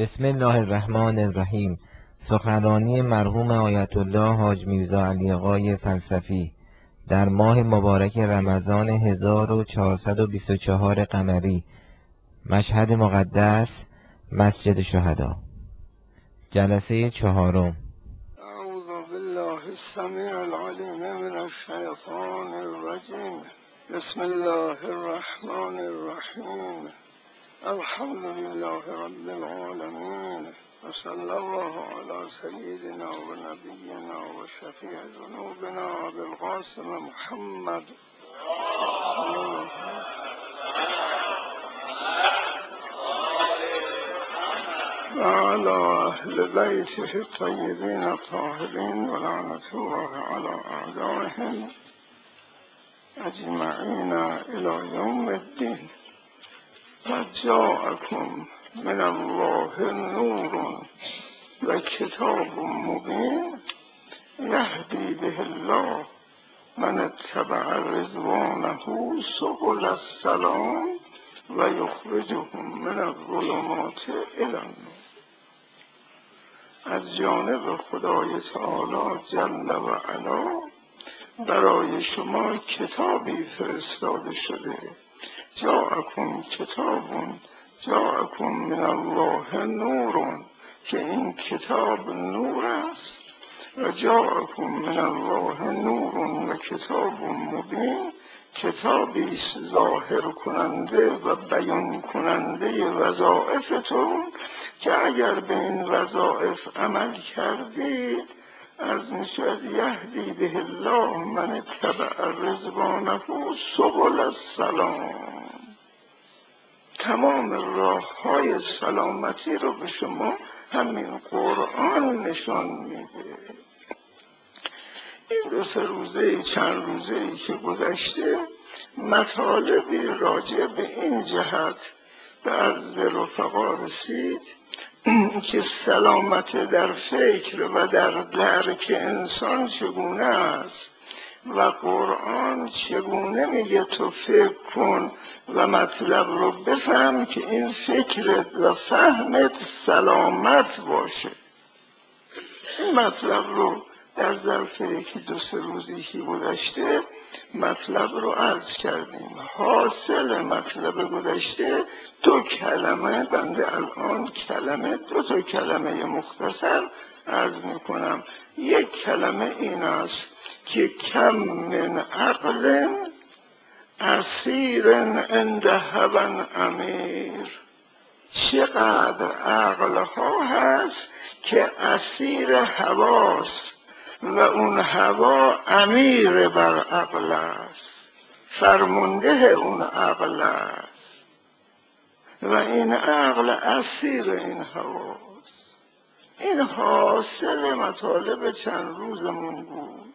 بسم الله الرحمن الرحیم. سخنرانی مرحوم آیت الله حاج میرزا علی آقای فلسفی در ماه مبارک رمضان 1424 قمری، مشهد مقدس، مسجد شهدا، جلسه چهارم. اعوذ بالله السمیع العلیم من الشیطان الرجیم. بسم الله الرحمن الرحیم. الحمد لله رب العالمین و صلی الله علی سیدنا و نبینا و شفیع ذنوبنا ابوالقاسم محمد و علی اهل بیته الطیبین الطاهرین و لعنة الله علی اعدائهم اجمعین الی یوم الدین. قد جاءکم من الله نور و کتاب مبین یهدی به الله من اتبع رضوانه سبل السلام و یخرجهم من الظلمات الی النور. از جانب خدای تعالی جل و علا برای شما کتابی فرستاده شده. جاءکم کتابون، جاءکم من الله نورون، که این کتاب نور است. و جاءکم من الله نورون و کتاب مبین، کتابی ظاهر کننده و بیان کننده وظایفتون که اگر به این وظایف عمل کردید از نشد یهدی به الله من اتبع رضوانه سبل السلام. تمام راه های سلامتی رو به شما همین قرآن نشان میده. این دو سه روزه چند روزه که گذشته مطالبی راجع به این جهت به عرض رفقا رسید که سلامت در فکر و در درک انسان چگونه است و قرآن چگونه میگه تو فکر کن و مطلب رو بفهم که این فکرت و فهمت سلامت باشه. این مطلب رو در ظرف یکی دو سه روزی که گذشته مطلب رو عرض کردیم. حاصل مطلب گذشته دو کلمه، بنده الان دو تا کلمه مختصر عرض میکنم. یک کلمه این است که کم من عقل اسیر عند هوی امیر. چقدر عقل ها هست که اسیر هواست و اون هوا امیر بر عقل است، فرمانده اون عقل است و این عقل اسیر این هواست. این حاصل مطالب چند روزمون بود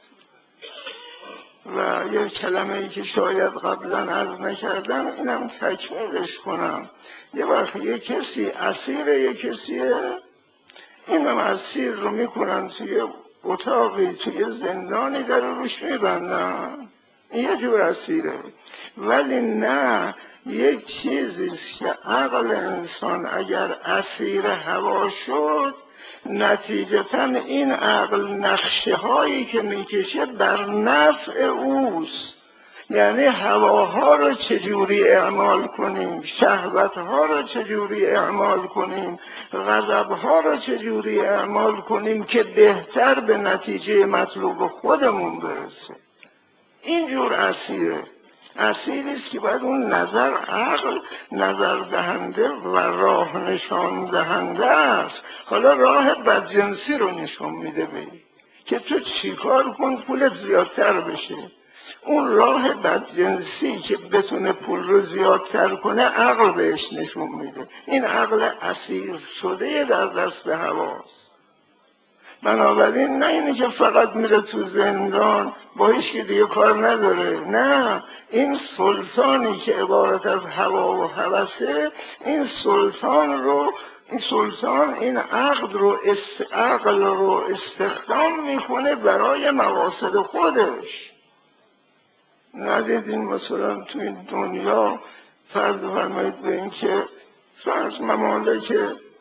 و یک کلمه ای که شاید قبلا عرض نکردم اینم تکمیلش کنم. یه وقت یک کسی اسیر یک کسیه، اینم اسیر رو میکنن توی اتاقی، توی زندانی در روش میبندن، این یه جور اسیره. ولی نه، یک چیزیست که عقل انسان اگر اسیر هوا شد نتیجتا این عقل نقشه هایی که میکشه بر نفع اوست. یعنی هواها رو چجوری اعمال کنیم، شهوتها رو چجوری اعمال کنیم، غضبها رو چجوری اعمال کنیم که بهتر به نتیجه مطلوب خودمون برسه. اینجور اسیریست که باید اون عقل نظر دهنده و راه نشان دهنده است. حالا راه بدجنسی رو نشان میده که تو چیکار کن پولت زیادتر بشه. اون راه بدجنسی که بتونه پول رو زیادتر کنه عقل بهش نشون میده. این عقل اسیر شده در دست هواست. بنابراین نه اینه که فقط میره تو زندان با هیچ که دیگه کار نداره. نه، این سلطانی که عبارت از هوا و هوسه، این سلطان این عقل رو استخدام میکنه برای مقاصد خودش. ندیدین مثلا تو این دنیا فرض فرمایید به این که فرض ممالک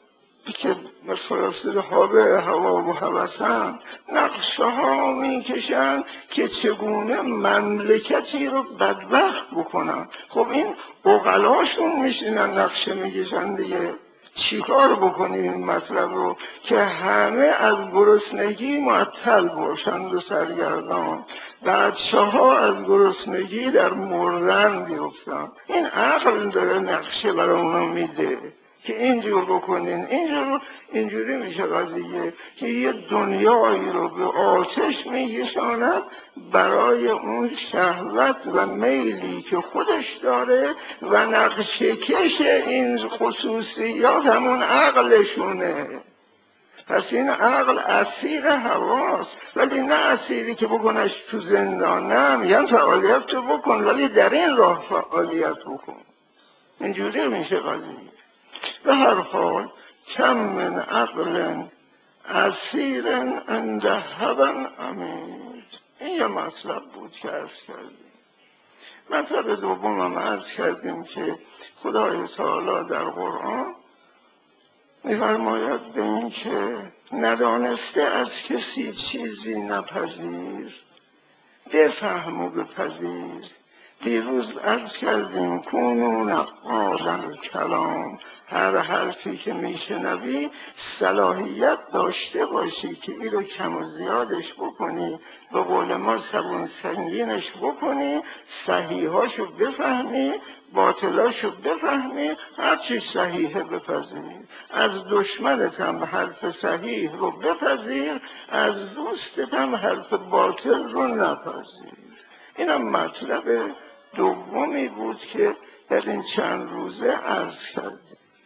که مثلا حابه هوا و هوسن نقشه ها میکشن که چگونه مملکتی رو بدبخت بکنن. خب این عقلاشون میشینن نقشه میکشن دیگه. چیکار بکنیم این مطلب رو که همه از گرسنگی معطل باشند و سرگردان، بچه‌ها از گرسنگی در مردن بیفتن. این عقل داره نقشه برای اونا میده که اینجور بکنین، اینجوری میشه قضیه که یه دنیایی رو به آتش میکشاند برای اون شهوت و میلی که خودش داره و نقشه کش این خصوصیات همون عقلشونه. پس این عقل اسیر هواست، ولی نه اسیری که بکنش تو زندان، نه میگن فعالیت تو بکن ولی در این راه فعالیت بکن. اینجوری میشه قضیه. به هر حال کم من عقل اسیر عند هوی عمیق. این یه مطلب بود که عرض کردیم. مطلب دوم هم عرض کردیم که خدای تعالی در قرآن می‌فرماید به این که ندانسته از کسی چیزی نپذیر، بفهم و بپذیر. دیروز عرض کردیم کنون نقالا کلام، هر حرفی که میشنوی صلاحیت داشته باشی که این رو کم و زیادش بکنی، به قول ما سبون سنگینش بکنی، صحیحاشو بفهمی، باطلاشو بفهمی، هر چی صحیحه بپذیر. از دشمنت هم حرف صحیح رو بپذیر، از دوستت هم حرف باطل رو نپذیر. اینم مطلب دومی بود که در این چند روزه عرض کردیم.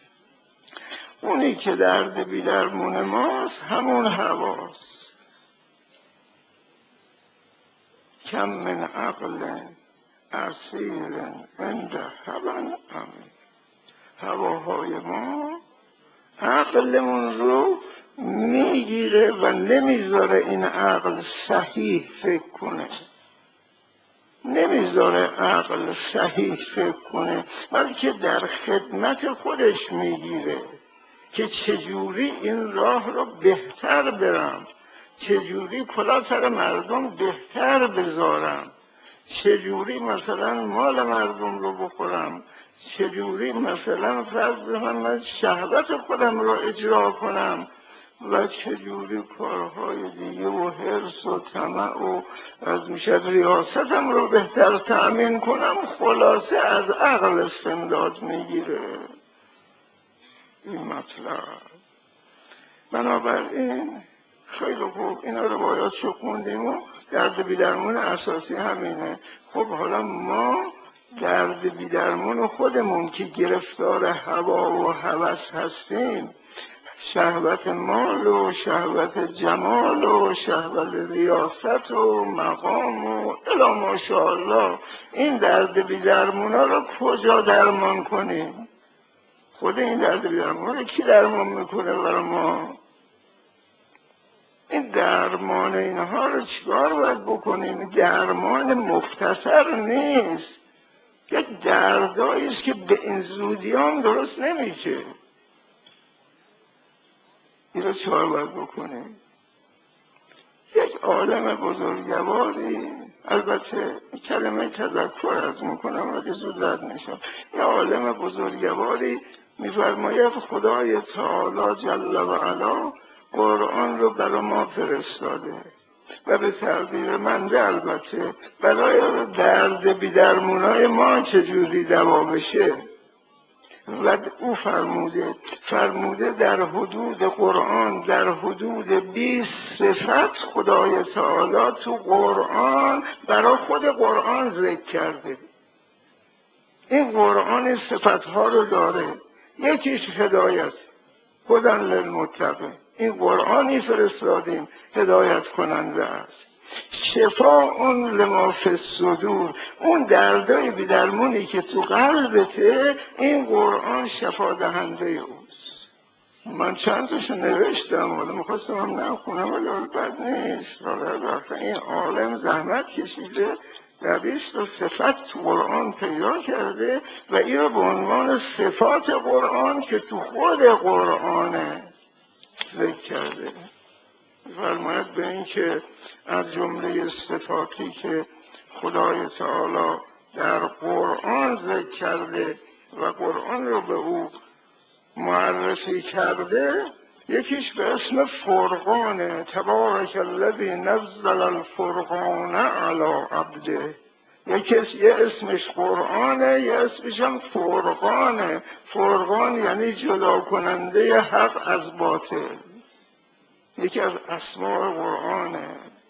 اونی که درد بی درمون ماست همون هواست. کم من عقل اسیر عند هوی عمیق. هواهای ما عقلمون رو میگیره و نمیذاره این عقل صحیح فکر کنه، نمیذاره عقل صحیح فکر کنه، بلکه در خدمت خودش میگیره که چجوری این راه رو بهتر برم، چجوری کلا سر مردم بهتر بذارم، چجوری مثلا مال مردم رو بخورم، چجوری مثلا فرض بفرمایید شهوت خودم رو اجرا کنم و چجوری کارهای دیگه و حرص و طمع و از میشد ریاستم رو بهتر تأمین کنم. خلاصه از عقل استمداد میگیره این مطلب. بنابراین خیلی خوب اینا رو باید شو خوندیم و درد بیدرمون اساسی همینه. خب حالا ما درد بیدرمون خودمون که گرفتار هوا و هوس هستیم، شهوت مال و شهوت جمال و شهوت ریاست و مقام و الی ماشاءالله، این درد بیدرمونا رو کجا درمان کنیم؟ خود این درد بیدرمونا رو کی درمان میکنه برای ما؟ این درمان اینها رو چیکار باید بکنیم؟ درمان مختصر نیست، یک دردایی است که به این زودی هم درست نمیشه. این رو چیکار باید بکنیم؟ یک عالم بزرگواری، البته کلمه تذکر از میکنم اگه زود رد میشم، یک عالم بزرگواری میفرماید خدای تعالی جل و علا قرآن رو برای ما فرستاده و به تعبیر منده البته برای درد بیدرمونای ما چجوری دوا بشه. و او فرموده در حدود قرآن، در حدود 20 صفت خدای تعالی تو قرآن برای خود قرآن ذکر کرده. این قرآن صفتها رو داره. یکیش هدایت، هدی للمتقین، این قرآنی فرستادیم هدایت کننده است. شفاء لما فی الصدور، اون دردای بیدرمونی که تو قلبته این قرآن شفا دهنده اوست. من چند تاشو نوشتم ولی میخواستم هم نخونم ولی بد نیست. این عالم زحمت کشیده 20 صفت تو قرآن پیدا کرده و این رو به عنوان صفات قرآن که تو خود قرآنه ذکر کرده. فرماید به این که از جمله صفاتی که خدای تعالی در قرآن ذکر کرده و قرآن رو به او معرفی کرده، یکیش به اسم فرقانه. تبارک الذی نزل الفرقان علی عبده. یه اسمش قرآنه، یه اسمش هم فرقانه. فرقان یعنی جدا کننده حق از باطل، یکی از اسماء قرآنه.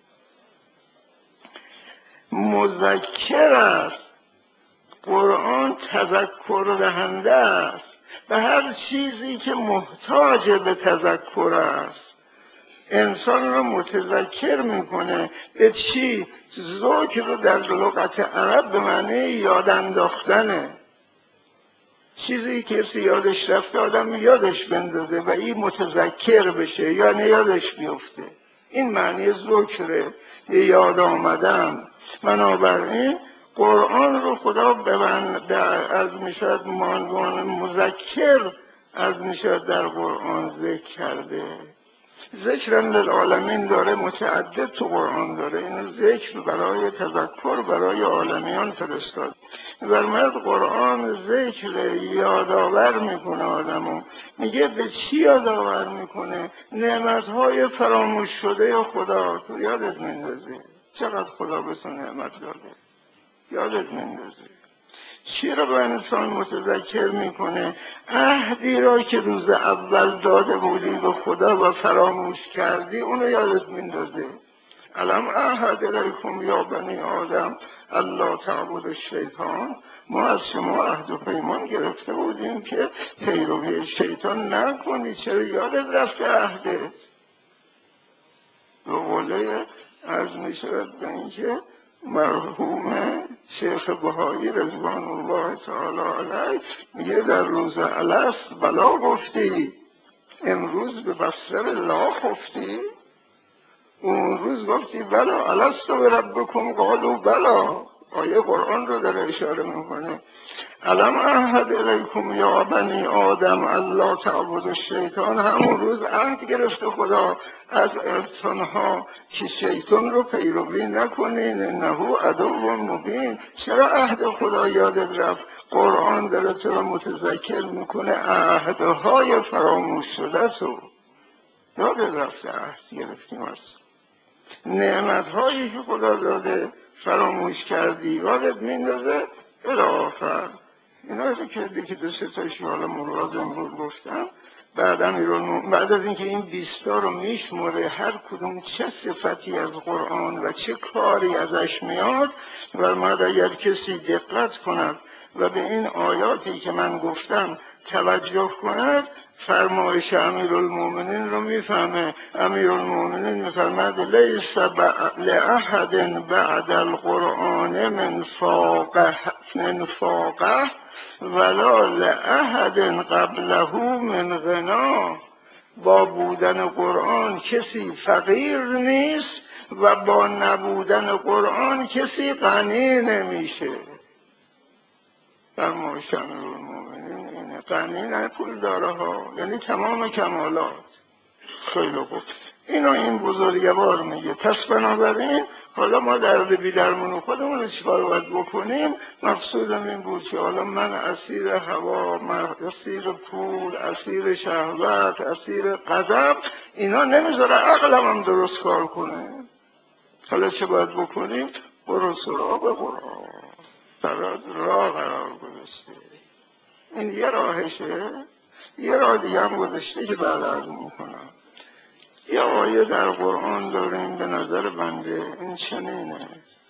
مذکر است، قرآن تذکر دهنده است به هر چیزی که محتاج به تذکر است. انسان رو متذکر میکنه. به چی؟ ذکر رو در لغت عرب به معنی یاد انداختنه. چیزی که کسی یادش رفته آدم یادش بندازه و این متذکر بشه، یعنی یادش بیفته. این معنی ذکره، یاد آمدن. بنابراین قرآن رو خدا از میشد عنوان مذکر از میشد در قرآن ذکر کرده. ذکر للعالمین داره، متعدد تو قرآن داره. این ذکر برای تذکر برای عالمیان فرستاد. برمرد قرآن ذکر یادآور میکنه آدمو. میگه به چی یادآور میکنه؟ نعمتهای فراموش شده خدا تو یادت میندازی. چقدر خدا به تو نعمت داده یادت میندازی. چی رو به انسان متذکر میکنه؟ عهدی را که روز اول داده بودی به خدا و فراموش کردی، اونو یادت میندازه. الم اعهد الیکم یا بنی آدم الا تعبدوا الشیطان. ما از شما عهد و پیمان گرفته بودیم که پیروی شیطان نکنی. چرا یادت رفته عهدت؟ به قوله از میشود به اینکه مرحوم شیخ بهایی رضوان الله تعالی علیه میگه در روز الست بلا گفتی، امروز به بستر لا خفتی. اون روز گفتی بلا الست بربکم قالوا بلا. آیه قرآن رو در اشاره میکنه. الم اعهد الیکم یا بنی آدم الا تعبدوا الشیطان. همون روز عهد گرفته خدا از انسانها که شیطان رو پیروی نکنین، انه عدو مبین. چرا عهد خدا یادت رفت؟ قرآن داره تو رو متذکر میکنه عهدهای فراموش شده تو یادت رفته. عهد گرفتیم از نعمتهایی که خدا داده فراموش کردی، یادت میندازه الی آخر. اینا رو که دو سه تاشی حالا مراد امروز گفتم. بعد از اینکه این 20 رو میشموره هر کدوم چه صفتی از قرآن و چه کاری ازش میاد، و بعد اگر کسی دقت کند و به این آیاتی که من گفتم توجه کند، فرمایش امیرالمومنین رو میفهمه. امیرالمومنین میفرماد لیس لأحد بعد القرآن من فاقه ولا لأحد قبله من غنا. با بودن قرآن کسی فقیر نیست و با نبودن قرآن کسی غنی نمیشه. فرمایش امیرالمومنین اینه. غنی نه پول داره ها، یعنی تمام کمالات. خیلی خوب، اینو این بزرگوار میگه. پس بنابراین حالا ما در بیدرمون خودمون چیکار باید بکنیم؟ مقصودم این بود که حالا من اسیر هوا، اسیر پول، اسیر شهوت، اسیر غضب، اینا نمیذاره عقلم هم درست کار کنه. حالا چه باید بکنیم؟ برو سراغ قرآن، برات راه قرار گذاشته. این یه راهشه. یه راه دیگه هم گذاشته که بعد عرض میکنم. یه آیه در قرآن داریم به نظر بنده این چنینه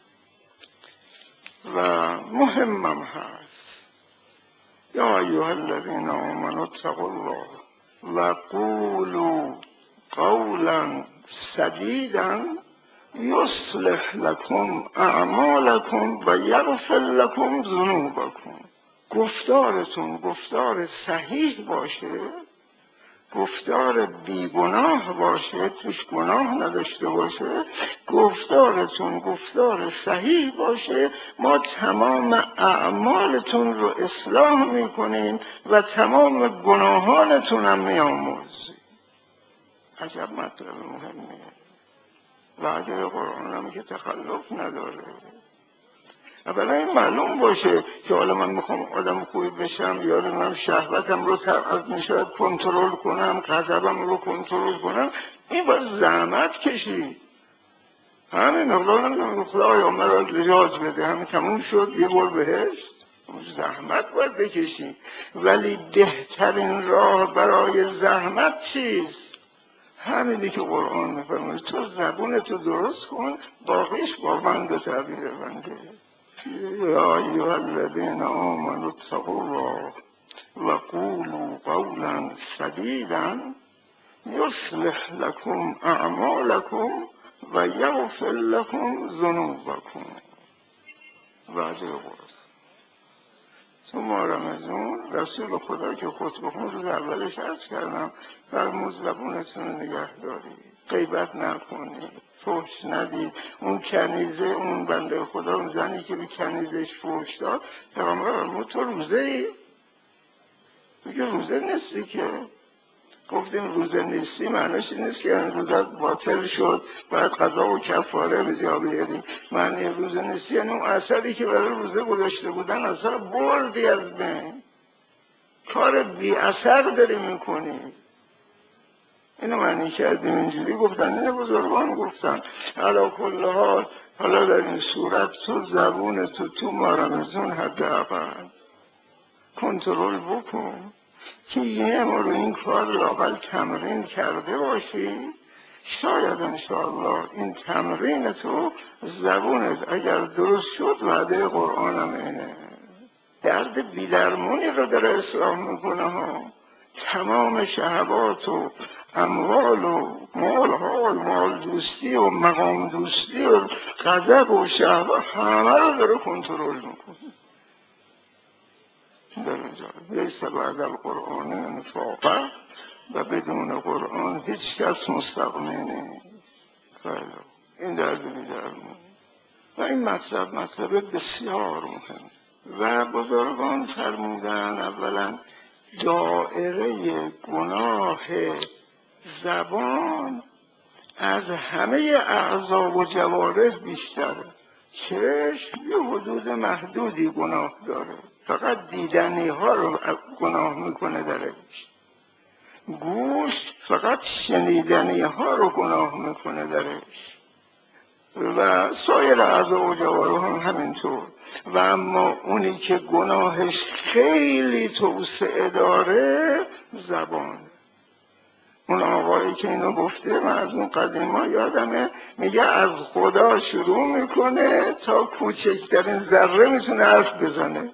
و مهمم هست. یا ایها الذین آمنوا اتقوا الله و قولوا قولا سدیدا یصلح لکم اعمالکم و یغفر لکم ذنوبکم. گفتارتون گفتار صحیح باشه گفتار بیگناه باشه، توش گناه نداشته باشه، گفتارتون گفتار صحیح باشه، ما تمام اعمالتون رو اصلاح میکنیم و تمام گناهانتون هم میامرزیم. عجب مطلب مهمیه. وعده قرآن هم که تخلف نداره. اولا این معلوم باشه که حالا من میخوام آدم خوبی بشم، یا من شهوتم رو از میشاید کنترل کنم، غضبم رو کنترل کنم، این باید زحمت کشید. همین مقدار نمیدونم خدایا مرا نجات بده، همین تموم شد، یه بار بهشت. زحمت باید بکشید. ولی بهترین راه برای زحمت چیست؟ همینی که قرآن میفرماید تو زبونتو درست کن، باقیش با بند و تعبیر بنده. یا ایها الذین آمنوا اتقوا الله و قولوا قولا سدیدا یصلح لكم اعمالکم و یغفر لكم ذنوبکم. وعده قرآن. تو ماه رمضان رسول خدا که خطبه خون روز اولش عرض کردم فرمود زبونتون رو نگه دارید، غیبت نکنید، فحش ندید. اون کنیزه، اون بنده خدا، اون زنی که به کنیزش فحش داد، پیغمبر فرمود تو روزه ای؟ میگه روزه نیستی که. گفتیم روزه نیستی معنیش این نیست که روزت باطل شد باید قضا و کفاره به جا بیاری. معنی روزه نیستی یعنی اون اثری که برای روزه گذاشته بودن اثر بردی از بین، کار بی اثر داری میکنی. اینو معنی کردیم. اینجوری گفتن، این بزرگان گفتن. علی کل حال حالا در این صورت تو زبون تو ماه رمضان حداقل کنترل بکن که یه ما رو این کار لااقل تمرین کرده باشی. شاید انشاءالله این تمرین تو زبونت اگر درست شد، وعده قرآن هم اینه، درد بیدرمونی رو داره اصلاح میکنه ها. تمام شهوات و اموال و مال دوستی و مقام دوستی و غضب و شهوات همه رو داره کنترل میکنه. در اینجا لیس بعد القرآن انفاقه و بدون قرآن هیچ کس مستغنی نیست. این درد بیدرمون و این مطلب بسیار مهم. و بزرگان فرمودن اولا دائره گناه زبان از همه اعضا و جوارح بیشتره. چشم یه حدود محدودی گناه داره، فقط دیدنی ها رو گناه میکنه درش. گوش فقط شنیدنی ها رو گناه میکنه درش و سایر اعضا و جوارح هم همینطور. و اما اونی که گناهش خیلی توسعه داره زبان. اون آقایی که اینو گفته من از اون قدیما یادمه، میگه از خدا شروع میکنه تا کوچکترین ذره میتونه حرف بزنه.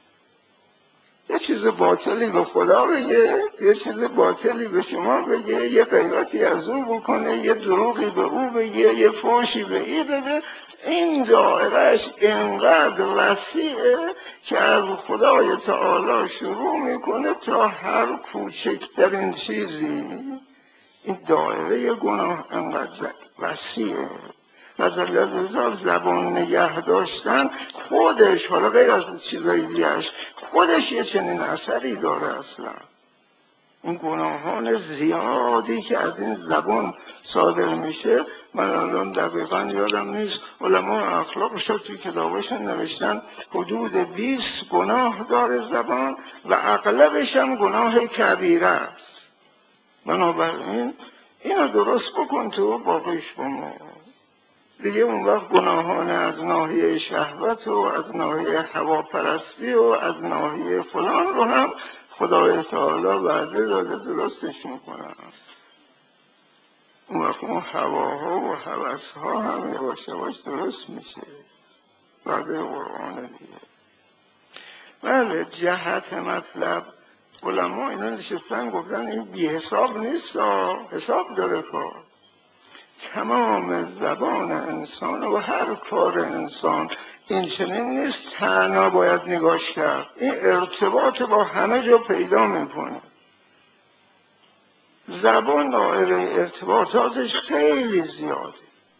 یه چیز باطلی به خدا بگه، یه چیز باطلی به شما بگه، یه غیبتی از اون بکنه، یه دروغی به او بگه، یه فحشی به این بده. این دائرهش اینقدر وسیعه که از خدای تعالی شروع میکنه تا هر کوچکترین چیزی. این دائره گناه اینقدر وسیعه. لذا زبان نگه داشتن خودش، حالا غیر از چیزای دیگرش، خودش یه چنین اثری داره. اصلا این گناهان زیادی که از این زبان صادر میشه، من الان دقیقا یادم نیست، علما اخلاقش رو توی کتابشون نوشتن حدود 20 گناه داره زبان و اغلبش هم گناه کبیره است. بنابراین اینو درست بکن تو، باقیش بمون دیگه. اون وقت گناهان از ناحیه شهوت و از ناحیه هواپرستی و از ناحیه فلان رو هم خدای تعالی وعده داده درستش میکنن. اون وقت اون هواها و هوسها هم یواش یواش درست میشه. وعده قرآن دیگه. بله، جهت مطلب علما اینا نشستن گفتن این بی حساب نیست، حساب داره کار. تمام زبان انسان و هر کار انسان این چنین نیست تنها باید نگاش کرد، این ارتباط با همه جا پیدا میکنه. زبان دایره ارتباطاتش خیلی زیاده.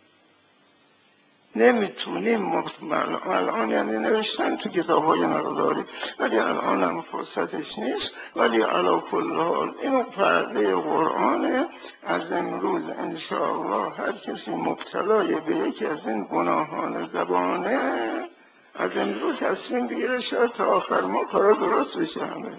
نمیتونیم الان یعنی نوشتن تو کتاب های مقداری، ولی الان هم فرصتش نیست. ولی علی کل حال اینو پرده قرآنه. از امروز انشاءالله هر کسی مبتلای به یکی از این گناهان زبانه از امروز تصمیم بگیره شاید تا آخر ما کارا درست بشه. همه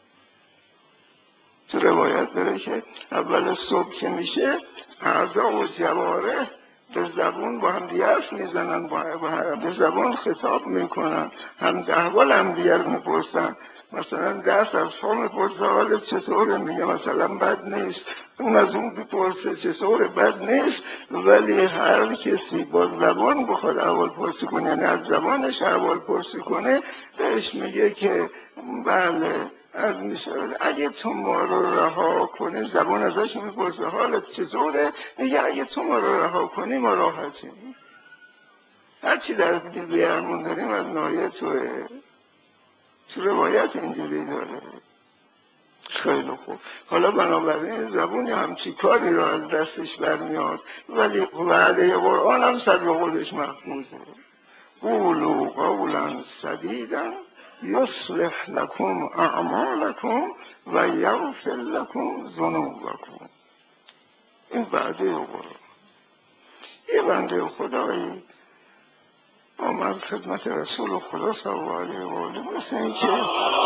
تو روایت داره که اول صبح که میشه اعضا و جوارح به زبان با هم دیگه حرف میزنن، به زبان خطاب میکنن، هم احوال هم دیگر میپرسن. مثلا دست از پا میپرسه حالت چطوره، میگه مثلا بد نیست. اون از اون بپرسه چطوره، بد نیست. ولی هر کسی با زبان بخواد احوال پرسی کنه، یعنی از زبانش احوال پرسی کنه، بهش میگه که بله از میشود اگه تو ما رو رها کنی، زبان ازش میپرسه حالت چطوره، میگه اگه تو ما رو رها کنی ما راحتیم. هرچی در دل بیرمون داریم از نایه توه. تو روایت اینجوری داره. خیلی خوب. حالا بنابراین زبونی همچی کاری رو از دستش برمیاد، ولی وعده قرآن هم سر به خودش محفوظه. قولوا قولا سدیدا یصلح لکم اعمالکم و یغفر لکم ذنوبکم. این وعده قرآن. یه بنده خدایی آمد خدمت رسول خدا صلی الله علیه و آله، مثل این که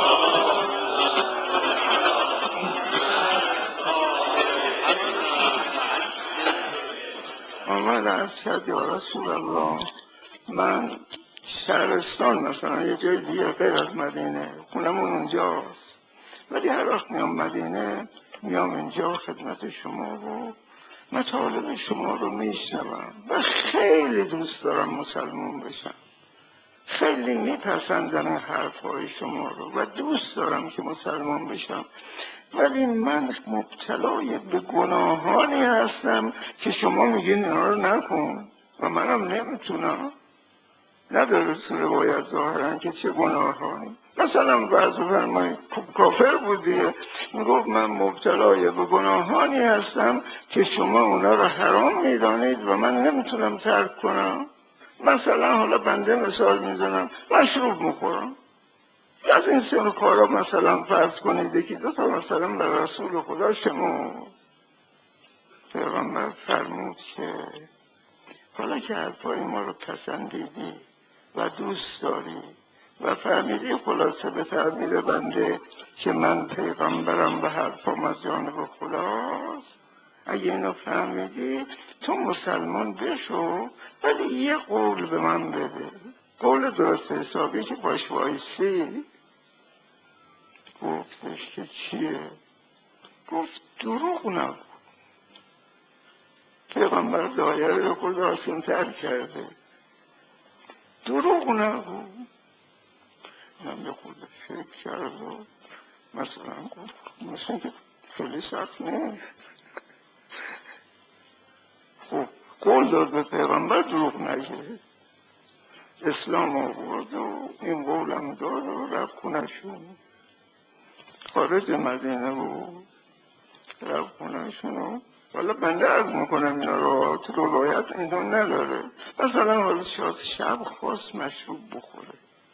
آمد عرض کرد یا رسول الله، من شهرستان مثلا یه جای دیگه غیر از مدینه، خونمون اونجاست، ولی هر وقت میام مدینه میام اینجا خدمت شما و مطالب شما رو میشنوم و خیلی دوست دارم مسلمان بشم. خیلی میپسندم این حرفهای شما رو و دوست دارم که مسلمان بشم، ولی من مبتلای به گناهانی هستم که شما میگین اینا رو نکن و منم نمیتونم. نداره تو روایت ظاهرا که چه گناهانی. مثلا بعضی فرمایید کافر بودیه، میگفت من مبتلای به گناهانی هستم که شما اونا رو حرام میدانید و من نمیتونم ترک کنم. مثلا حالا بنده مثال میزنم، مشروب میخورم. از این سر کارا مثلا فرض کنید یکی دو تا مثلا به رسول خدا شما پیغمبر فرمود که حالا که حرفای ما رو پسندیدی و دوست داری و فهمیدی خلاصه به تعبیر بنده که من پیغمبرم و حرفم از جانب خداست، اگه اینو فهمیدی تو مسلمان بشو، ولی یه قول به من بده، قول درست حسابی که باش وایسی. گفتش که چیه؟ گفت دروغ نگو. پیغمبر دایره رو خود آسان تر کرده. دروغ نگو. من به خود فکر کرد و مثلا گفت مثلا که خیلی سخت نیست. خب قول داد به پیغمبر دروغ نگه. اسلام آورد و این قولم داد و رفت خونشون، خارج مدینه بود، رفت خونشون. حالا بنده عرض میکنم اینا رو، تو روایت اینو نداره. مثلا حالا شب خواست مشروب بخوره،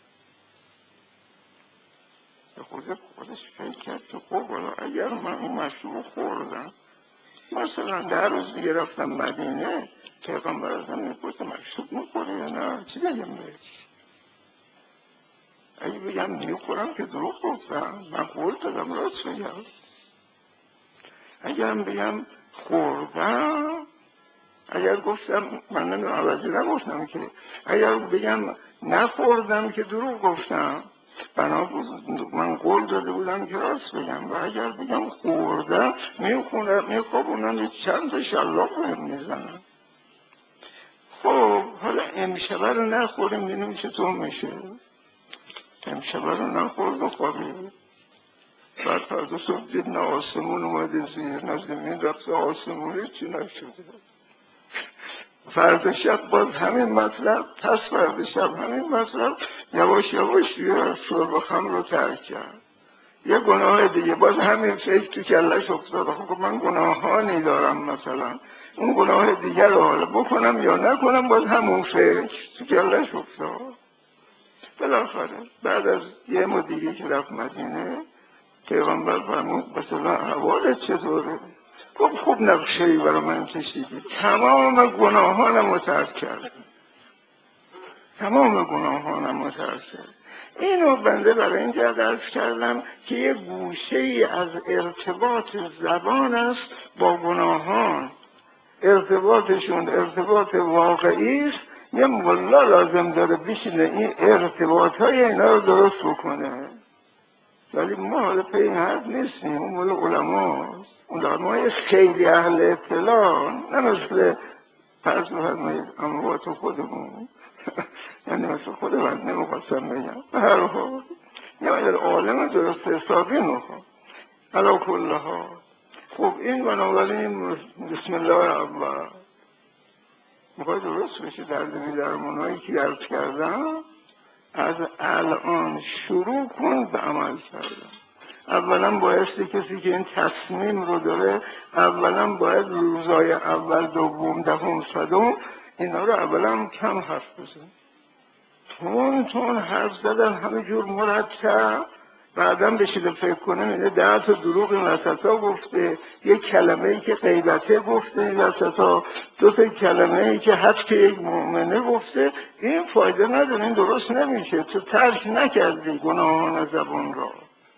به خودش فکر کرد که خب حالا اگر من اون مشروب خوردم، مثلا 10 روز دیگه رفتم مدینه، پیغمبر ازم میپرسه مشروب میخوره یا نه، چی بگم بهش؟ اگه بگم میخورم که دروغ گفتم، من قول دادم راست بگم. اگرم بگم خوردم، اگر گفتم من نمیدونم عوضی نگفتم که، اگر بگم نخوردم که دروغ گفتم، بنابراین من قول داده بودم که راست بگم. و اگر بگم خوردم میخوابونم چند تا شلاق بهم میزنم. خب حالا امشبه رو نخوریم ببینیم چطور میشه. امشبه رو نخورد و خوابید. بعد فردا صبح دید نه آسمون اومده زیر، نه زمین رفته آسمون، چی نشده. فردا شب باز همین مطلب، پس فردا شب همین مطلب، یواش یواش شرب خمر رو ترک کرد. یه گناه دیگه باز همین فکر تو کلش افتاد، خب من گناهانی دارم مثلا، اون گناه دیگر رو حالا بکنم یا نکنم، باز همون فکر تو کلش افتاد. بالاخره بعد از یه مدتی که رفت مدینه، پیغمبر فرمود مثلا احوالت چطوره؟ گفت خوب نقشه‌ای برای من کشیدی، تمام گناهانم رو ترک کردم، تمام گناهانم رو ترک کردم. اینو بنده برای اینجا درس کردم که یه گوشه ای از ارتباط زبان است با گناهان، ارتباطشون ارتباط واقعی است. یه ملا لازم داره بشینه این ارتباط های اینا رو درست بکنه، ولی ما حالا پی این حرف نیستیم. اون مال علماست، علمای خیلی اهل اطلاع، نه مثل فرض بفرمایید اموات خودمون یعنی مثل خود من نمیخواستم بگم، به هر حال یا اگر عالم درست حسابی میخوام علا کل حال. خب این بنابراین بسم الله اول میخوای درست بشه درمونهایی که درس کردم، از الان شروع کن به عمل کردن. اولا بایستی کسی که این تصمیم رو داره، اولا باید روزای اول دوم دهم صدم اینا رو اولا کم حرف بزن، تون حرف زدن همینجور مرتب، بعدا بشیده فکر کنه میده 10 تا دروغ این وسطا گفته، یک کلمه ای که غیبته گفته این وسطا، 2 تا کلمه ای که حد که یک مؤمنه گفته. این فایده نداره، این درست نمیشه، تو ترک نکردی گناهان زبان را.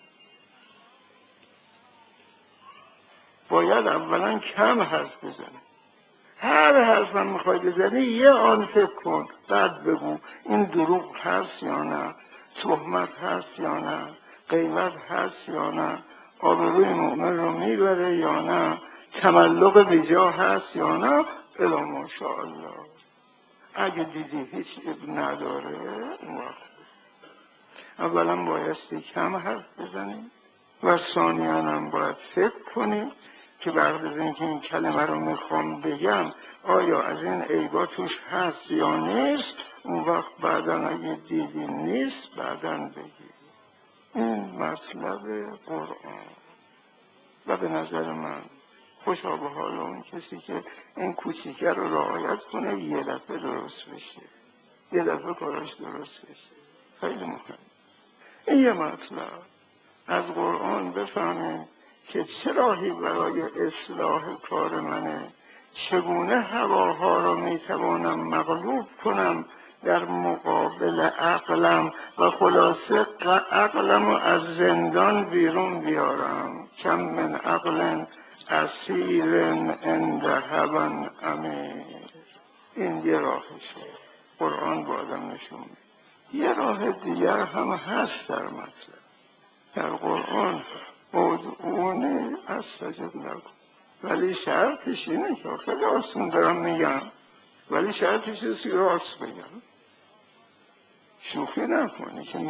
باید اولا کم حرف بزنی، هر حرف هم میخوای بزنی یه آن فکر کن، بعد بگو این دروغ هست یا نه، تهمت هست یا نه، غیبت هست یا نه، آبروی مؤمن رو میبره یا نه، تملق بیجا هست یا نه، الا ماشاءالله. اگه دیدی هیچ نداره اون وقت اولا بایستی کم حرف بزنی و ثانیاً هم باید فکر کنی که بعد از اینکه این کلمه رو میخوام بگم آیا از این عیبا توش هست یا نیست، اون وقت بعداً اگه دیدی نیست بعداً بگی. این مطلب قرآن و به نظر من خوشا به حال اون کسی که این کوچیکه رو رعایت کنه یه دفعه درست بشه، یه دفعه کاراش درست بشه. خیلی مهم. این یه مطلب از قرآن بفهمیم که چه راهی برای اصلاح کار منه، چگونه هواها را میتوانم مغلوب کنم در مقابل عقلم و خلاصه عقلم رو از زندان بیرون بیارم. کم من عقل اسیر عند هوی امیر. این یه راهشه، قرآن با آدم نشون میده. یه راه دیگر هم هست در مطلب، در قرآن ادعونی استجب لکم، ولی شرطش اینه که خیلی آسون دارم میگم، ولی شرطش اینه که راست بگم، شوخی نکنی که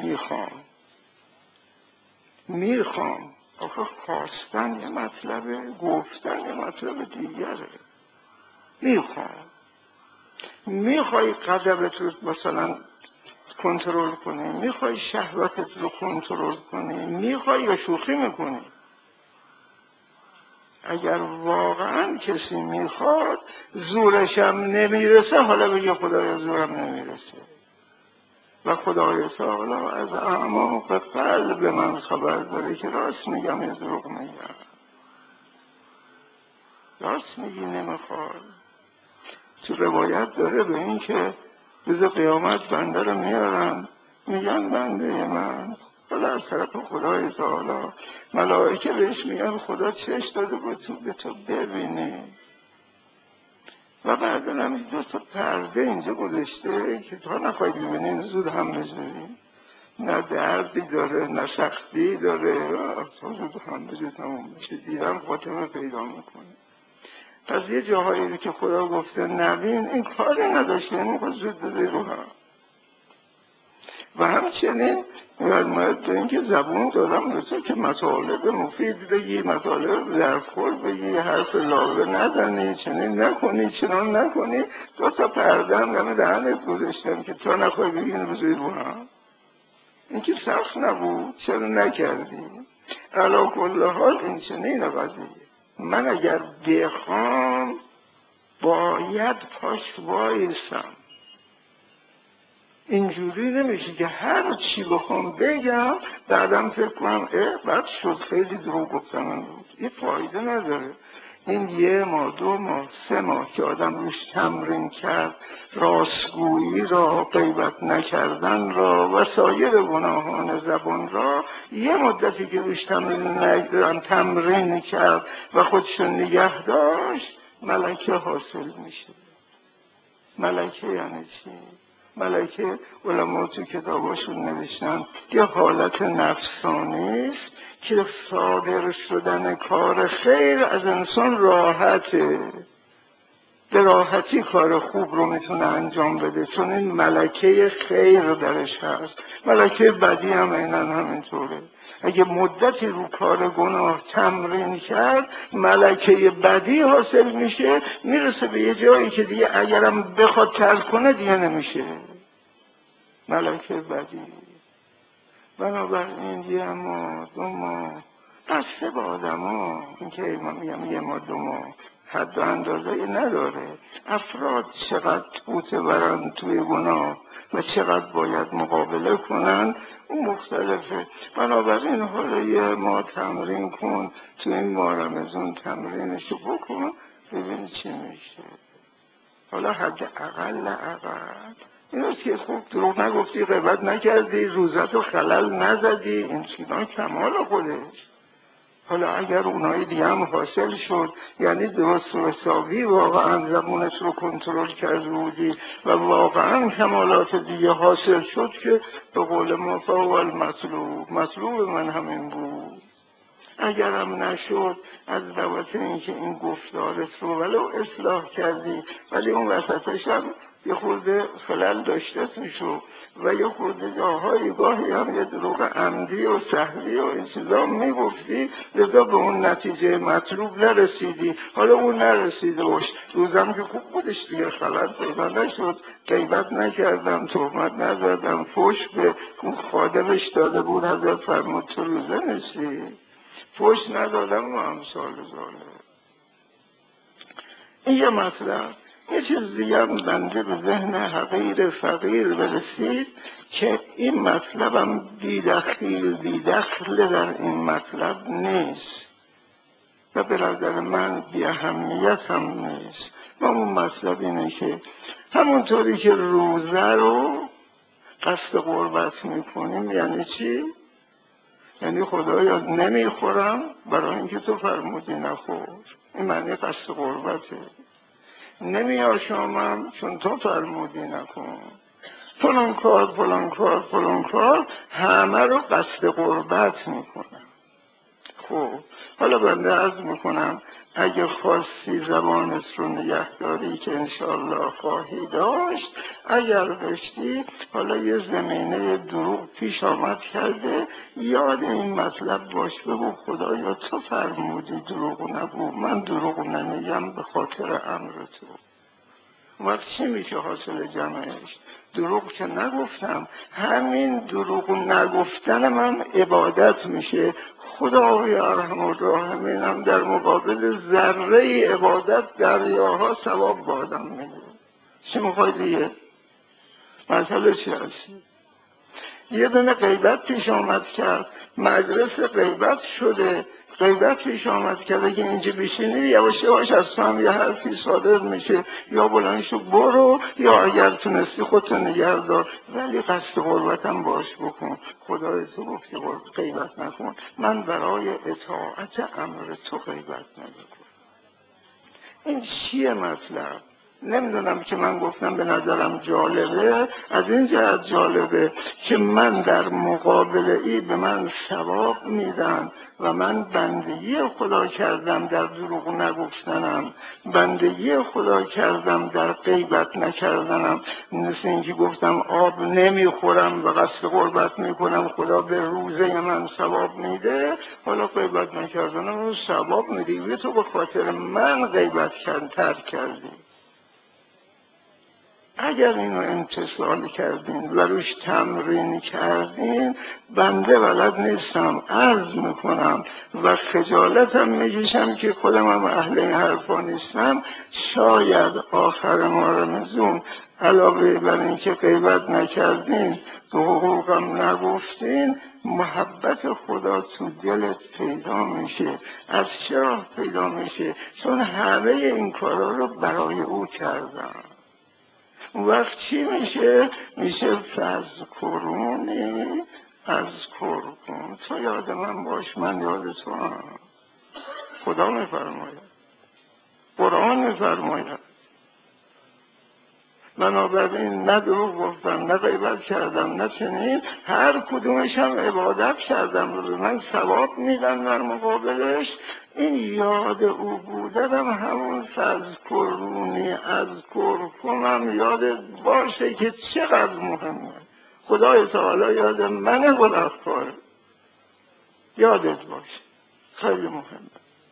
میخوام. آخه خواستن یه مطلبه، گفتن یه مطلب دیگره. میخوای قدرت رو مثلا کنترل کنی، میخوای شهوتت رو کنترل کنی، میخوای یا شوخی میکنی. اگر واقعا کسی میخواد زورشم نمیرسه، حالا بگه خدایا زورم نمیرسه و خدای تعالی از اعماق قلب من خبر داره که راست میگم یا دروغ میگم. راست میگی نمیخواد. تو روایت داره به این که روز قیامت بنده رو میارن میگن بنده من، حالا از طرف خدای تعالی ملائکه بهش میگن خدا چش داده به تو ببینی، و بعد هم 2 تا پرده اینجا گذاشته که تا نخواهی ببینی زود هم بزنی، نه دردی داره نه سختی داره، تا زود هم بزنی تمام بشه، دیدن خاتمه پیدا میکنه. پس یه جاهایی رو که خدا گفته نبین، این کاری نداشته، این خود زود بده رو هم. و همچنین باید به این که زبون دارم دوسته که مطالب مفید بگی، مطالب ظرفخور بگی، حرف لابه نزنی، چنین نکنی، چنان نکنی. 2 تا پرده هم دم دهنت گذاشتم که تا نخواهی بگی اینو بذاری رو هم. این که سخت نبود، چرا نکردی؟ علا کل حال این چنین قضیه. من اگر بخوام باید پاش وایسم، اینجوری نمیشه که هر چی بخوام بگم بعدم فکر کنم بعد شد خیلی دروغ گفتم امروز، این فایده نداره. این 1 ماه 2 ماه 3 ماه که آدم روش تمرین کرد، راستگویی را، غیبت نکردن را و سایر گناهان زبان را، یه مدتی که روش تمرین کرد و خودشون نگه داشت، ملکه حاصل میشه. ملکه یعنی چی؟ ملکه علما تو کتاباشون نوشتن یه حالت نفسانی است که صادر شدن کار خیر از انسان راحته، به راحتی کار خوب رو میتونه انجام بده، چون این ملکه خیر درش هست. ملکه بدی هم عیناً همینطوره. اگه مدتی رو کار گناه تمرین کرد، ملکه بدی حاصل میشه، میرسه به یه جایی که دیگه اگرم بخواد ترک کنه دیگه نمیشه. ملکه بدی. بنابراین 1 ماه 2 ماه بسته با آدم ها، این که من میگم 1 ماه 2 ماه حد و اندازه نداره. افراد چقدر توته برن توی گناه و چقدر باید مقابله کنن اون مختلفه. بنابراین حالا 1 ماه تمرین کن، توی این ماه رمضان تمرینشو بکن، ببین چی میشه. حالا حد اقل این است که خوب دروغ نگفتی، غیبت نکردی، روزتو خلل نزدی، این چیزان کمال خودش. حالا اگر اونای دیگه هم حاصل شد، یعنی درست و حسابی واقعا زبونش رو کنترل کرده بودی و واقعا کمالات دیگه حاصل شد، که به قول ما فاول مطلوب من همین بود. اگرم نشد، از بابت اینکه این گفتارت رو ولو اصلاح کردی، ولی اون وسطش هم یه خورده خلل داشته میشو و یه خورده جاهای گاهی هم یه دروغ عمدی و سهوی و این چیزا میگفتی، لذا به اون نتیجه مطلوب نرسیدی. حالا اون نرسیده باش، روزم که خوب بودش دیگه، خلل پیدا نشد، غیبت نکردم، تهمت نزدم، فحش به اون خادمش داده بود، حضرت فرمود تو روزه نیستی، فحش ندادم و امثال ذالک. این یه مطلب. یه چیز دیگه هم بنده به ذهن حقیر فقیر برسید که این مطلبم بیدخل در این مطلب نیست و به نظر من بی اهمیت هم نیست. و اون مطلب اینه که همونطوری که روزه رو قصد قربت میکنیم، یعنی چی؟ یعنی خدایا نمیخورم برای اینکه تو فرمودی نخور، این معنی قصد قربته. نمی آشامم چون تو فرمودی نکن، فلان کار همه رو قصد قربت میکنم. خب حالا بنده عرض میکنم اگه خواستی زبانت رو نگهداری که انشاءالله خواهی داشت، اگر داشتی حالا یه زمینه دروغ پیش آمد کرده، یاد این مطلب باش، بگو خدایا تو فرمودی دروغ نگو، من دروغ نمیگم به خاطر امر تو. وقت چی میشه حاصل جمعش؟ دروغ که نگفتم، همین دروغ نگفتن من عبادت میشه. خدای ارحم الراحمین هم در مقابل ذره عبادت دریاها ثواب به آدم میده. چی میخوای دیگه؟ مسئله چی هستی؟ یه دونه غیبت پیش آمد کرد، مجلس غیبت شده، غیبت پیش آمد کرد، اگه اینجا بشینی یواش یواش از تو هم یه حرفی صادر میشه، یا بلند شو برو، یا اگر تونستی خودتو نگه دار، ولی قصد قربت هم باش بکن. خدای تو گفت که غیبت نکن، من برای اطاعت امر تو غیبت نمیکنم. این چیه مطلب؟ نمیدونم که من گفتم به نظرم جالبه، از این جهت جالبه که من در مقابل ای به من ثواب میدن و من بندگی خدا کردم در دروغ نگفتنم، بندگی خدا کردم در غیبت نکردنم. مثل اینکه گفتم آب نمیخورم و قصد قربت میکنم، خدا به روزه من ثواب میده، حالا غیبت نکردنم رو ثواب میده، تو به خاطر من غیبت ترک کردی. اگر اینو امتثال کردین و روش تمرین کردین، بنده بلد نیستم عرض میکنم و خجالتم میکشم که خودم هم اهل این حرفا نیستم. شاید آخر ماه رمضان علاوه بر این که غیبت نکردین، به حقوقم نگفتین، محبت خدا تو دلت پیدا میشه. از چرا پیدا میشه؟ چون همه این کارا رو برای او کردم. اون وقت چی میشه؟ میشه فذکرونی اذکرکم. تو یاد من باش، من یاد تو هم. خدا میفرماید، قرآن میفرماید. بنابراین نه دروغ گفتم، نه غیبت کردم، نه چنین. هر کدومش هم عبادت کردم و به من ثواب میدن در مقابلش. این یاد او بودنم همون فذکرونی اذکرکم هم یادت باشه که چقدر مهمه. خدای تعالی یاد من گناهکار یادت باشه، خیلی مهمه.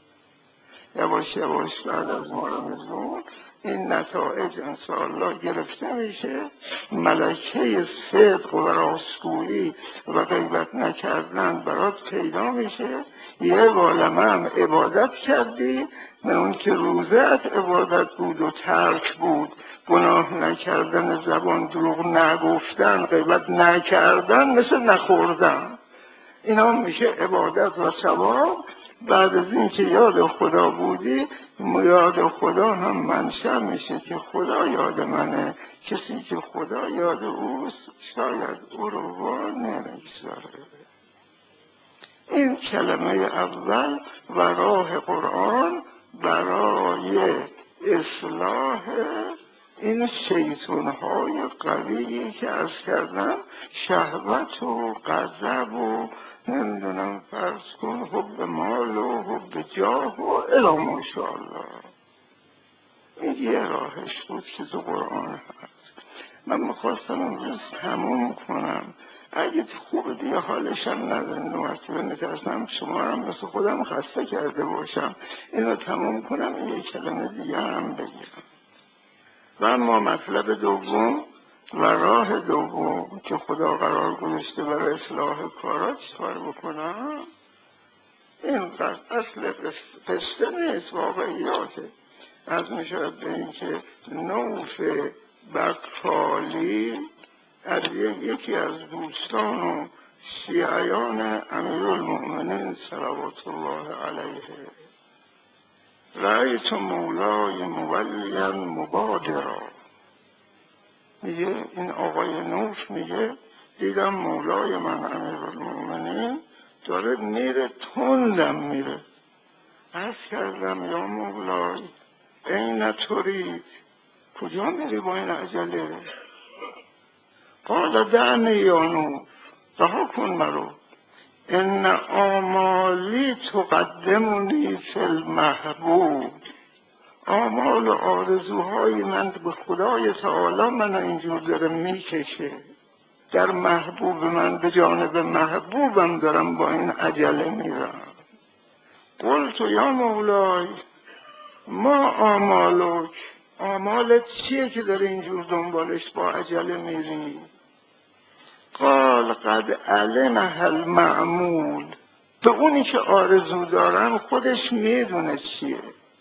یواش یواش بعد از ما رمضان این نتایج انشاءالله گرفته میشه. ملکه صدق و راستگویی و غیبت نکردن برات پیدا میشه. یه عالمه هم عبادت کردی، نه اون که روزت عبادت بود و ترک بود، گناه نکردن، زبان دروغ نگفتن، غیبت نکردن، مثل نخوردن. اینا میشه عبادت و ثواب. بعد از این که یاد خدا بودی، یاد خدا هم منشأ میشه که خدا یاد منه. کسی که خدا یاد اوست شاید او رو وار نمیگذاره. این کلمه اول و راه قرآن برای اصلاح این شیطان‌های قویی که از کردن، شهوت و غضب و نمیدونم فرض کن حب مال و حب جاه و الی ماشاءالله. این یه راهش بود که تو قرآن هست. من میخواستم امروز تموم کنم. اگه خوب دیگه حالشم ندارم مرتبه نترسم شما هم مثل خودم خسته کرده باشم، اینو تموم کنم، این یک کلمه دیگه هم بگیرم. و اما مطلب دوم و راه دوم که خدا قرار گذاشته برای اصلاح کارا چیکار بکنم؟ این اصل قصه نیست، واقعیاته. از میشود به این که نوف بقالی از یکی از دوستان و شیعیان امیرالمؤمنین صلوات الله علیه، رأیت مولای مولیا مبادرا، میگه این آقای نوف میگه دیدم مولای من امیرالمؤمنین داره میره، تندم میره. عرض کردم یا مولای این ترید، کجا میری با این عجله؟ قال دعنی یا نوف، رها کن مرو، ان آمالی تقدمونی فی المحبوب، آمال و آرزوهای من به خدای تعالی من اینجور داره میکشه، در محبوب من به جانب محبوبم دارم با این عجله میرم. قلت یا مولای ما آمالک، آمالت چیه که داره اینجور دنبالش با عجله میری؟ قال قد علمها المعمول، به اونی که آرزو دارم خودش میدونه چیه،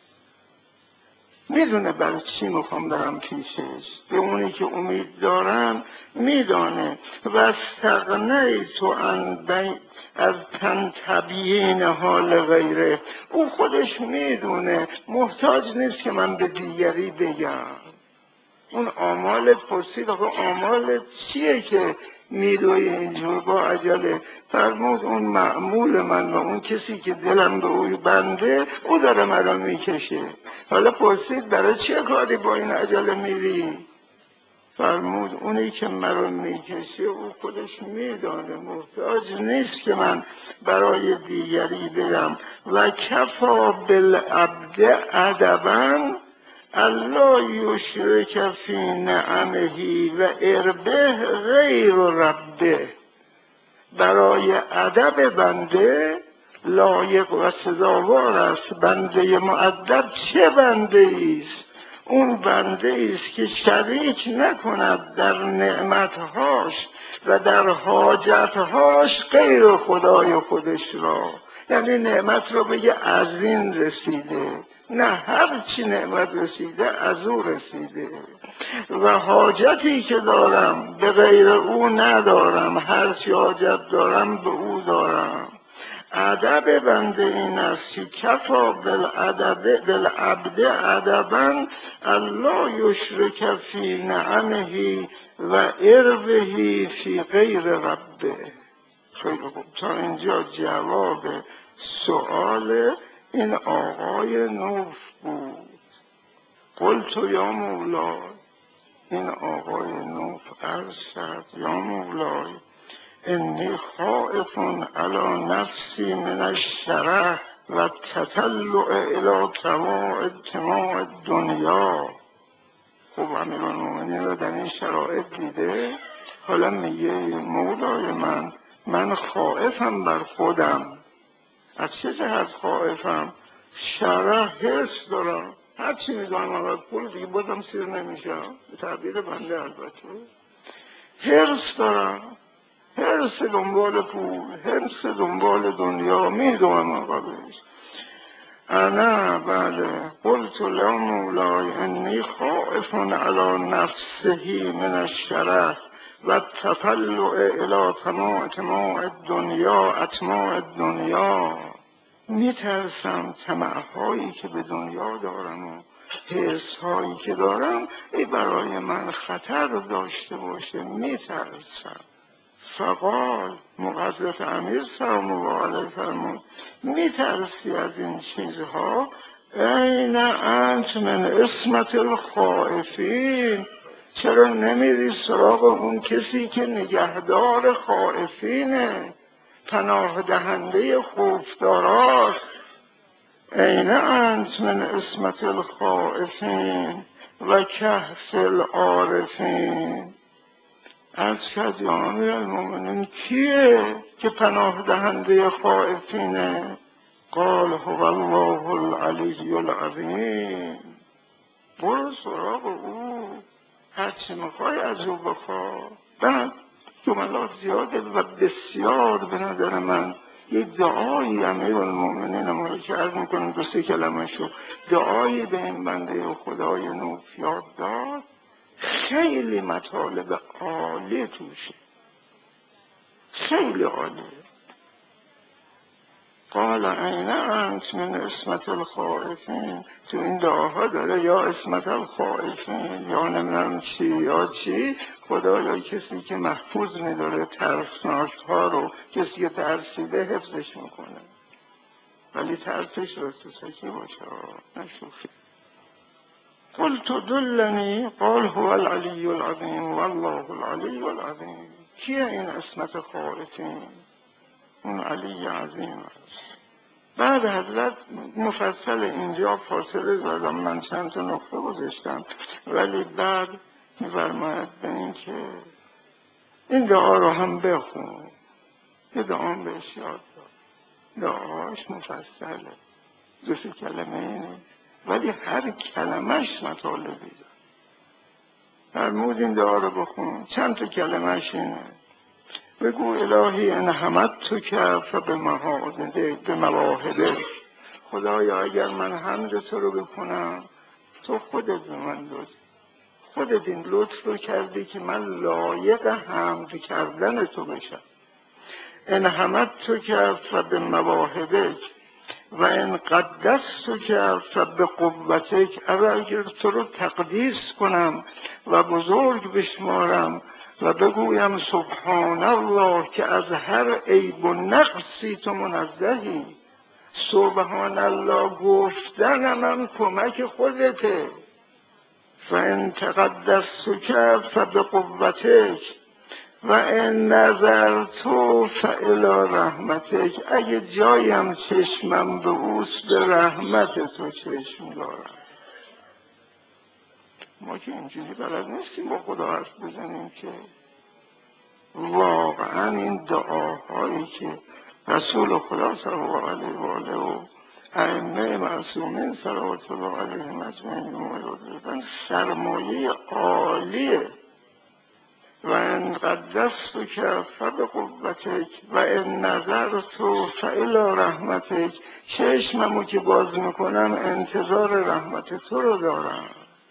میدونه برای چی میخوام برم پیشش. به اونی که امید دارم میدانه. و استغنیت از تنتبیین حال غیره، او خودش میدونه، محتاج نیست که من به دیگری بگم. اون آمالت پرسید آقا آمالت چیه که میدوی اینجور با عجله؟ فرمود اون معمول من و اون کسی که دلم به اوی بنده او داره مرا میکشه. حالا پرسید برای چه کاری با این عجله میری؟ فرمود اونی که مرا میکشه او خودش میدانه، محتاج نیست که من برای دیگری بگم. و کفا بالعبد ادبا الله یشرک فی نعمه و اربه غیر ربه، برای ادب بنده لایق و سزاوار است بنده مؤدب چه بنده ایست اون بنده است که شریک نکند در نعمتهاش و در حاجتهاش غیر خدای خودش را. یعنی نعمت رو بگه از این رسیده، نه هر چی نعمت رسیده از او رسیده، و حاجتی که دارم به غیر او ندارم، هر چی حاجت دارم به او دارم. ادب بنده این است که کفا بالعبد ادبا الله یشرک فی نعمه و عرضه فی غیر ربه. خیلی خوب، تا اینجا جواب سؤال این آقای نوف بود. قلت یا مولای، این آقای نوف عرض کرد یا مولای انی خائف علی نفسی من الشرح و تطلع الی طماع دنیا. خب امیرالمومنین رو در این شرایط دیده، حالا میگه مولای من خائفم بر خودم. از چه جهت خائفم؟ شرح حرص دارم، هرچی میدونم اول پول دیگه بازم سیر نمیشم، به تعبیر بنده البته. حرص دارم، حرص دنبال پول، حرص دنبال دنیا، میدونم اولش. انا بله قلت لا مولای انی خائف علی نفسه من الشرح و تطلع الی طماع دنیا. میترسم طمع‌هایی که به دنیا دارم و حرص‌هایی که دارم ای برای من خطر داشته باشه، میترسم. فقال حضرت امیر سلام الله علیه فرمود میترسی از این چیزها؟ این انت من عصمت الخائفین، چرا نمیری سراغ اون کسی که نگهدار خائفینه، پناه دهنده خوفداراست؟ این انت من عصمت الخائفین و کهف العارفین. از شد یا امیرالمومنین کیه که پناه دهنده خائفینه؟ قال هو الله العلی العظیم. برو سراغ او، هرچی میخوای از او بخواه. بعد جملات زیاده و بسیار به نظر من یه دعایی امیرالمومنین ما که عرض میکنم دو سه کلمه شو دعایی به این بنده خدای نوف یاد داد، خیلی مطالب عالی توشه، خیلی عالی. قال این انت من عصمت الخائفین. تو این دعاها داره یا عصمت الخائفین یا نمیدونم چی یا چی. خدایا کسی که محفوظ میداره ترسناک‌ها رو، کسی که ترسیده حفظش میکنه، ولی ترسش رسوسکی باشه، نشوفی. قلت دلنی قال هو العلی العظیم والله العلی العظیم. کیه این عصمت خائفین؟ اون علی عظیم است. بعد حضرت مفصل اینجا فاصله زدم، من چند تا نقطه گذاشتم، ولی بعد می‌فرماید به این که این دعا رو هم بخون. یه دعا بهش یاد داد، دعاش مفصله، دو سه کلمه اینه، ولی هر کلمش مطالبی داره. فرمود این دعا رو بخون، چند تا کلمش اینه: بگو الهی ان حمدتک به مواهبک. خدایا اگر من حمد تو رو بکنم، تو خودت به من لطف، خودت این لطف رو کردی که من لایق حمد کردن تو بشم. ان حمدتک به مواهبک و ان قدستک به قوتک. اگر تو رو تقدیس کنم و بزرگ بشمارم و بگویم سبحان الله که از هر عیب و نقصی تو منزهی، سبحان الله گفتنم هم کمک خودته. فان تقدستک به قوتک و ان نظرت فالی رحمتک. اگه جایم چشمم به اوست، به رحمت تو چشم دارم. ما که اینجوری بلد نیستیم با خدا حرف بزنیم که. واقعا این دعاهایی که رسول خدا صلی الله علیه و آله و ائمه معصومین صلوات الله علیهم اجمعین سرمایه عالیه. و ان قدستک فبقوتک و ان نظرت فالی رحمتک، چشممو که باز میکنم انتظار رحمت تو رو دارم.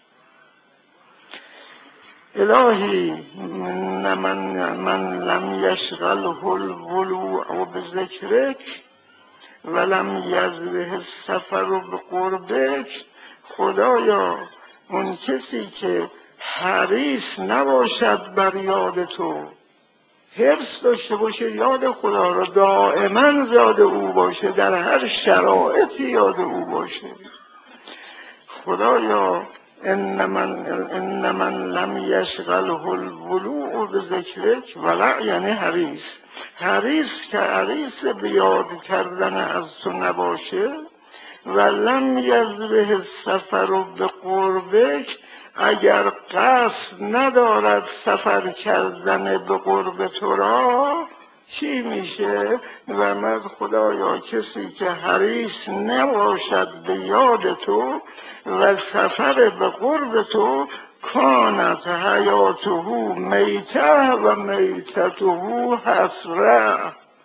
الهی من لم یشغله الولوع بذکرک ولم یزده السفر بقربک، خدایا اون کسی که حریص نباشد بر یاد تو، حرص داشته باشه یاد خدا را دائما یاد او باشه، در هر شرایطی یاد او باشه. خدایا ان من لم یشغله الولوع بذکرک، ولع یعنی حریص، حریص به یاد کردن از تو نباشه، و لم یزبه السفر به قربک، اگر قصد ندارد سفر کردن به قرب تو را چی میشه؟ و من خدایا کسی که حریص نباشد به یاد تو و سفر به قرب تو، کانت حیاته میته و میتته حسره،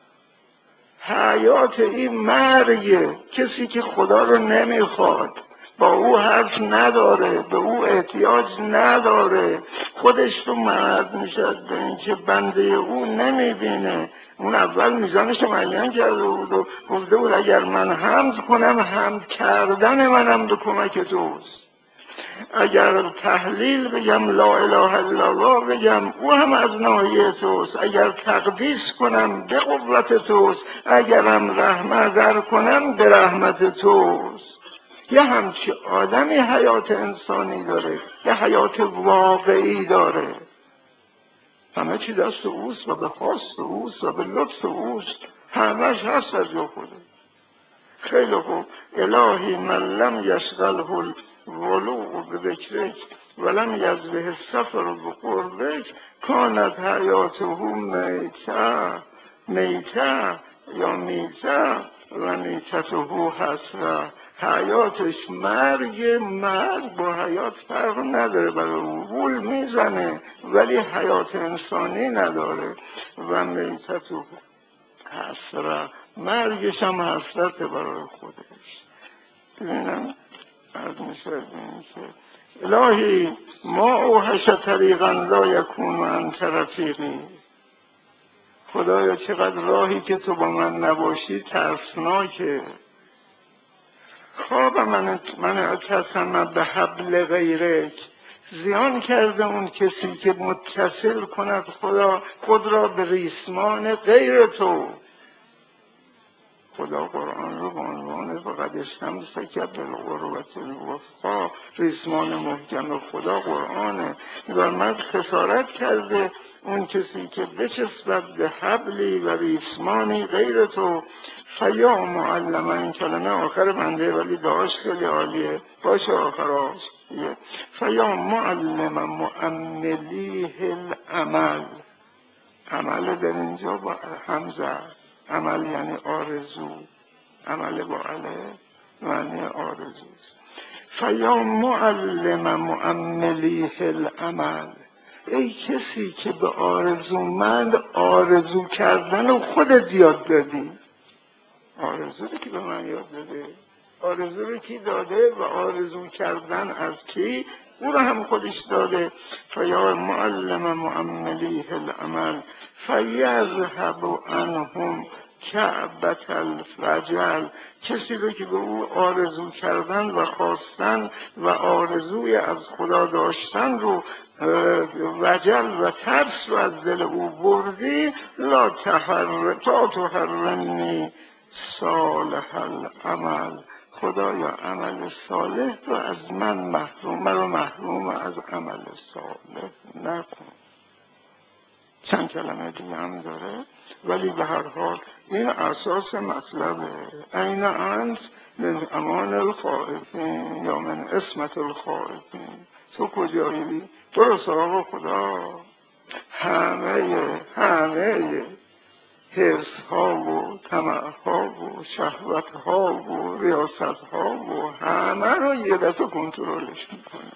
حیات این مرگه. کسی که خدا رو نمیخواد، با او حرف نداره، به او احتیاج نداره، خودش رو مرد میشد به این که بنده او نمیبینه. اون اول میزانش رو معین کرده بود و گفته بود اگر من حمد کنم، حمد کردن منم به کمک توست. اگر تحلیل بگم، لا اله الا الله بگم، او هم از ناحیه توست. اگر تقدیس کنم به قوت توست، اگرم رحمت در کنم به رحمت توست. یه همچی آدمی حیات انسانی داره، یه حیات واقعی داره، همه چی دست اوست و به خواست اوست و به لطف اوست، همش هست از جو خوده. خیلی خوب. الهی من لم یشغله الولوع بذکرک ولم یزبه السفر بقربک، کانت حیاته میته یا میته و میتته حسره، حیاتش مرگ با حیات فرق نداره، برای او گول میزنه ولی حیات انسانی نداره. و میتته حسره، مرگش هم حسرت برای خودش. ببینم از میشه ببینیم که الهی ما اوحش طریقا لا یکون انت رفیقی، خدایا چقدر راهی که تو با من نباشی ترسناکه. خواب من اتصم به حبل غیرک، زیان کرده اون کسی که متصل کند خود را به ریسمان غیر تو. خدا قرآن رو به عنوان فقط استمسک بالعروة الوثقی، ریسمان محکم خدا قرآنه. و من خسارت کرده اون کسی که بچسبد به حبلی و ریسمانی غیر تو. فیا معلم، این کلمه آخر بنده ولی داشت خیلی عالیه، باشه آخراش. فیا معلم مؤملیه العمل، عمل در اینجا با همزه، عمل یعنی آرزو، عمل با علیه معنی آرزوست. فیا معلم مؤملیه العمل، ای کسی که به آرزومند آرزو کردن و خودت یاد دادی. آرزو رو که به من یاد داده، آرزو رو کی داده و آرزو کردن از کی؟ او رو هم خودش داده. فیا معلم مؤملیه العمل فیذهب عنهم کعبة الرجل، کسی رو که به او آرزو کردن و خواستن و آرزوی از خدا داشتن رو، وجل و ترس رو از دل او بردی، لا تحرمنی صالح العمل، خدایا عمل صالح رو از من محروم از عمل صالح نکن. چند کلمه دیگه هم داره ولی به هر حال این اساس مطلبه. این انت من امان الخائفین یا من عصمت الخائفین، تو کجایی؟ برو سراغ خدا. همه حرص ها و طمع ها و شهوت ها و ریاست ها و همه رو یه دفعه کنترلش میکنه.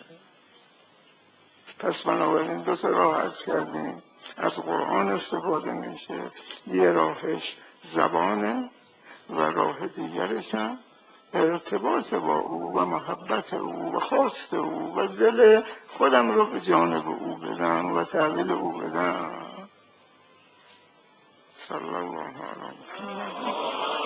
پس بنابراین دو تا راه عرض کردیم، از قرآن استفاده میشه، یه راهش زبانه و راه دیگرش هم ارتباط با او و محبت او و خواست او و دل خودم رو به جانب او بدم و تحویل او بدم. صلی الله علیه و